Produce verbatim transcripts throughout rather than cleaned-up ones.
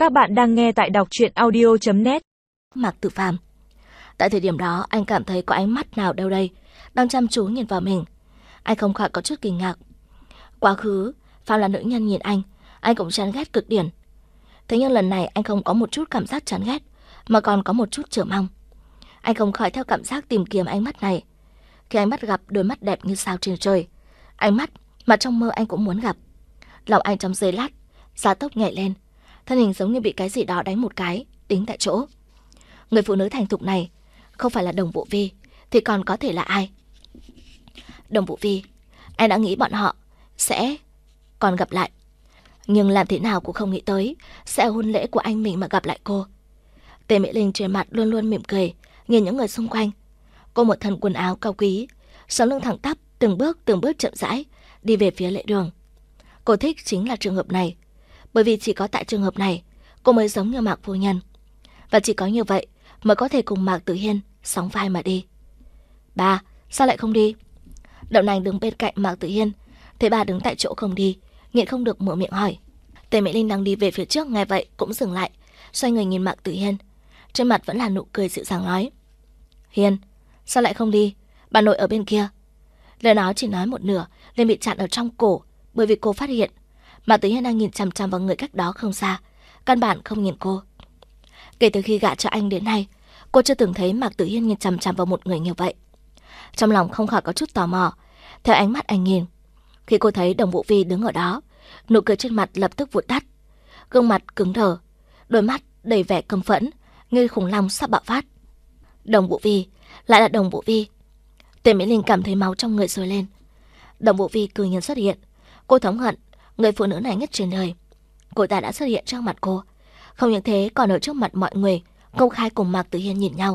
Các bạn đang nghe tại đọc truyện audio chấm net. Mạc Tử Phàm. Tại thời điểm đó, anh cảm thấy có ánh mắt nào đâu đây đang chăm chú nhìn vào mình. Anh không khỏi có chút kinh ngạc. Quá khứ, Phàm là nữ nhân nhìn anh, anh cũng chán ghét cực điển. Thế nhưng lần này anh không có một chút cảm giác chán ghét, mà còn có một chút chờ mong. Anh không khỏi theo cảm giác tìm kiếm ánh mắt này. Khi ánh mắt gặp đôi mắt đẹp như sao trên trời, ánh mắt mà trong mơ anh cũng muốn gặp. Lòng anh trong giây lát gia tốc nhảy lên, thân hình giống như bị cái gì đó đánh một cái, đính tại chỗ. Người phụ nữ thành thục này không phải là Đồng Vũ Vi thì còn có thể là ai? Đồng Vũ Vi, anh đã nghĩ bọn họ sẽ còn gặp lại, nhưng làm thế nào cũng không nghĩ tới sẽ ở hôn lễ của anh mình mà gặp lại cô. Tề Mỹ Linh trên mặt luôn luôn mỉm cười nhìn những người xung quanh. Cô một thân quần áo cao quý, sống lưng thẳng tắp, từng bước từng bước chậm rãi đi về phía lễ đường. Cô thích chính là trường hợp này, bởi vì chỉ có tại trường hợp này cô mới giống như Mạc phu nhân, và chỉ có như vậy mới có thể cùng Mạc Tử Hiên sóng vai mà đi. Bà, sao lại không đi? Đậu Nành đứng bên cạnh Mạc Tử Hiên, thấy bà đứng tại chỗ không đi, nhịn không được mở miệng hỏi. Tề Mỹ Linh đang đi về phía trước nghe vậy cũng dừng lại, xoay người nhìn Mạc Tử Hiên, trên mặt vẫn là nụ cười dịu dàng nói: Hiên, sao lại không đi? Bà nội ở bên kia. Lời nói chỉ nói một nửa liền bị chặn ở trong cổ, bởi vì cô phát hiện Mạc Tử Hiên đang nhìn chằm chằm vào người cách đó không xa, căn bản không nhìn cô. Kể từ khi gả cho anh đến nay, cô chưa từng thấy Mạc Tử Hiên nhìn chằm chằm vào một người như vậy. Trong lòng không khỏi có chút tò mò, theo ánh mắt anh nhìn. Khi cô thấy Đồng Vũ Vi đứng ở đó, nụ cười trên mặt lập tức vụt tắt, gương mặt cứng đờ, đôi mắt đầy vẻ căm phẫn, như khủng long sắp bạo phát. Đồng Vũ Vi, lại là Đồng Vũ Vi. Tề Mỹ Linh cảm thấy máu trong người sôi lên. Đồng Vũ Vi cư nhiên xuất hiện. Cô thống hận người phụ nữ này nhất trên đời. Cô ta đã xuất hiện trước mặt cô, không những thế còn ở trước mặt mọi người công khai cùng Mạc Tử Hiên nhìn nhau.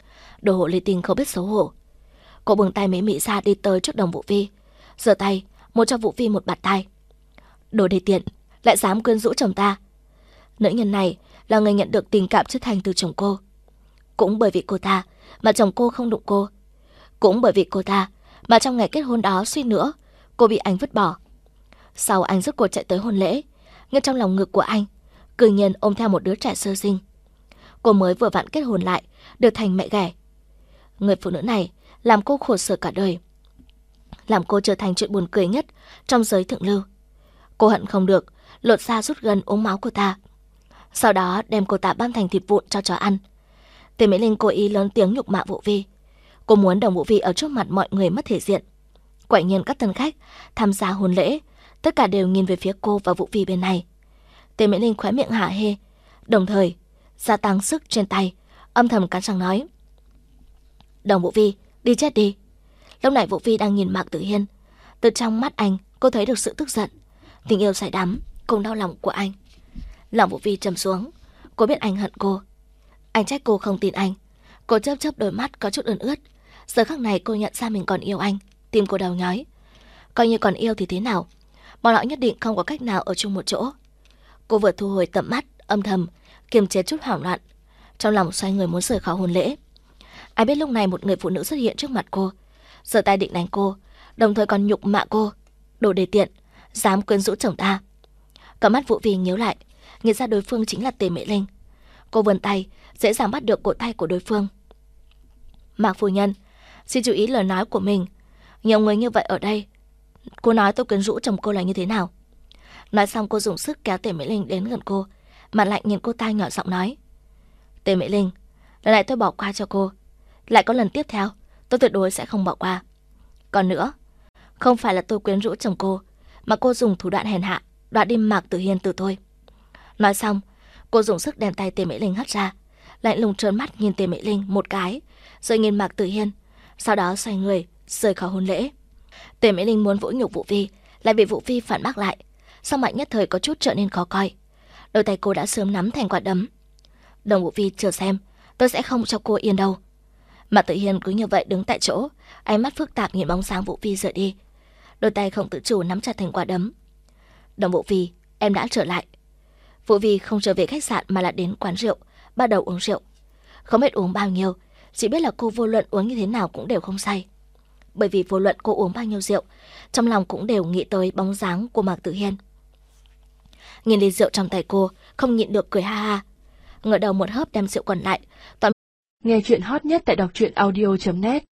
Đồ hộ ly tinh không biết xấu hổ. Cô buông tay Mỹ Mỹ ra đi tới trước Đồng Vũ Vi, giơ tay muốn cho Vũ Vi một bạt tai. Đồ đê tiện, lại dám quyến rũ chồng ta. Nữ nhân này là người nhận được tình cảm chân thành từ chồng cô. Cũng bởi vì cô ta mà chồng cô không đụng cô. Cũng bởi vì cô ta mà trong ngày kết hôn đó suýt nữa cô bị anh vứt bỏ. Sau anh rút cuộc chạy tới hôn lễ, nhưng trong lòng ngực của anh cư nhiên ôm theo một đứa trẻ sơ sinh. Cô mới vừa vặn kết hôn lại, được thành mẹ ghẻ. Người phụ nữ này làm cô khổ sở cả đời, làm cô trở thành chuyện buồn cười nhất trong giới thượng lưu. Cô hận không được lột da rút gân uống máu cô ta, sau đó đem cô ta băm thành thịt vụn cho chó ăn. Tề Mỹ Linh cố ý lớn tiếng nhục mạ Vũ Vi. Cô muốn Đồng Vũ Vi ở trước mặt mọi người mất thể diện. Quả nhiên các tân khách tham gia hôn lễ tất cả đều nhìn về phía cô và Vũ Vi bên này. Tề Mỹ Linh khóe miệng hả hê, đồng thời gia tăng sức trên tay, âm thầm cắn răng nói: Đồng Vũ Vi, đi chết đi. Lúc này Vũ Vi đang nhìn Mạc Tử Hiên, từ trong mắt anh cô thấy được sự tức giận, tình yêu say đắm cùng đau lòng của anh. Lòng Vũ Vi trầm xuống, cô biết anh hận cô, anh trách cô không tin anh. Cô chớp chớp đôi mắt có chút ươn ướt. Giờ khắc này cô nhận ra mình còn yêu anh, tim cô đau nhói. Coi như còn yêu thì thế nào, bọn họ nhất định không có cách nào ở chung một chỗ. Cô vừa thu hồi tầm mắt, âm thầm kiềm chế chút hoảng loạn, trong lòng xoay người muốn rời khỏi hôn lễ. Ai biết lúc này một người phụ nữ xuất hiện trước mặt cô, giơ tay định đánh cô, đồng thời còn nhục mạ cô: Đồ đê tiện, dám quyến rũ chồng ta. Cả mắt Vũ Vi nhíu lại, nghĩ ra đối phương chính là Tề Mỹ Linh. Cô vươn tay dễ dàng bắt được cổ tay của đối phương. Mạc phu nhân, xin chú ý lời nói của mình. Nhiều người như vậy ở đây, cô nói tôi quyến rũ chồng cô là như thế nào? Nói xong cô dùng sức kéo Tề Mỹ Linh đến gần cô, mặt lạnh nhìn cô ta nhỏ giọng nói: Tề Mỹ Linh, lần này tôi bỏ qua cho cô, lại có lần tiếp theo tôi tuyệt đối sẽ không bỏ qua. Còn nữa, không phải là tôi quyến rũ chồng cô, mà cô dùng thủ đoạn hèn hạ đoạt đi Mạc Tử Hiên từ tôi. Nói xong, cô dùng sức đem tay Tề Mỹ Linh hất ra, lạnh lùng trợn mắt nhìn Tề Mỹ Linh một cái, rồi nhìn Mạc Tử Hiên, sau đó xoay người rời khỏi hôn lễ. Tề Mỹ Linh muốn vũ nhục Vũ Vi, lại bị Vũ Vi phản bác lại, sau mạnh nhất thời có chút trở nên khó coi. Đôi tay cô đã sớm nắm thành quả đấm. Đồng Vũ Vi, chờ xem, tôi sẽ không cho cô yên đâu. Mạc Tử Hiên cứ như vậy đứng tại chỗ, ánh mắt phức tạp nhìn bóng dáng Vũ Vi rời đi, đôi tay không tự chủ nắm chặt thành quả đấm. Đồng Vũ Vi, em đã trở lại. Vũ Vi không trở về khách sạn mà là đến quán rượu, bắt đầu uống rượu. Không biết uống bao nhiêu, chỉ biết là cô vô luận uống như thế nào cũng đều không say. Bởi vì vô luận cô uống bao nhiêu rượu, trong lòng cũng đều nghĩ tới bóng dáng của Mạc Tử Hiên. nhìn ly rượu trong tay cô, không nhịn được cười ha ha. Ngửa đầu một hớp đem rượu còn lại. Toàn... Nghe chuyện hot nhất tại đọc truyện audio chấm net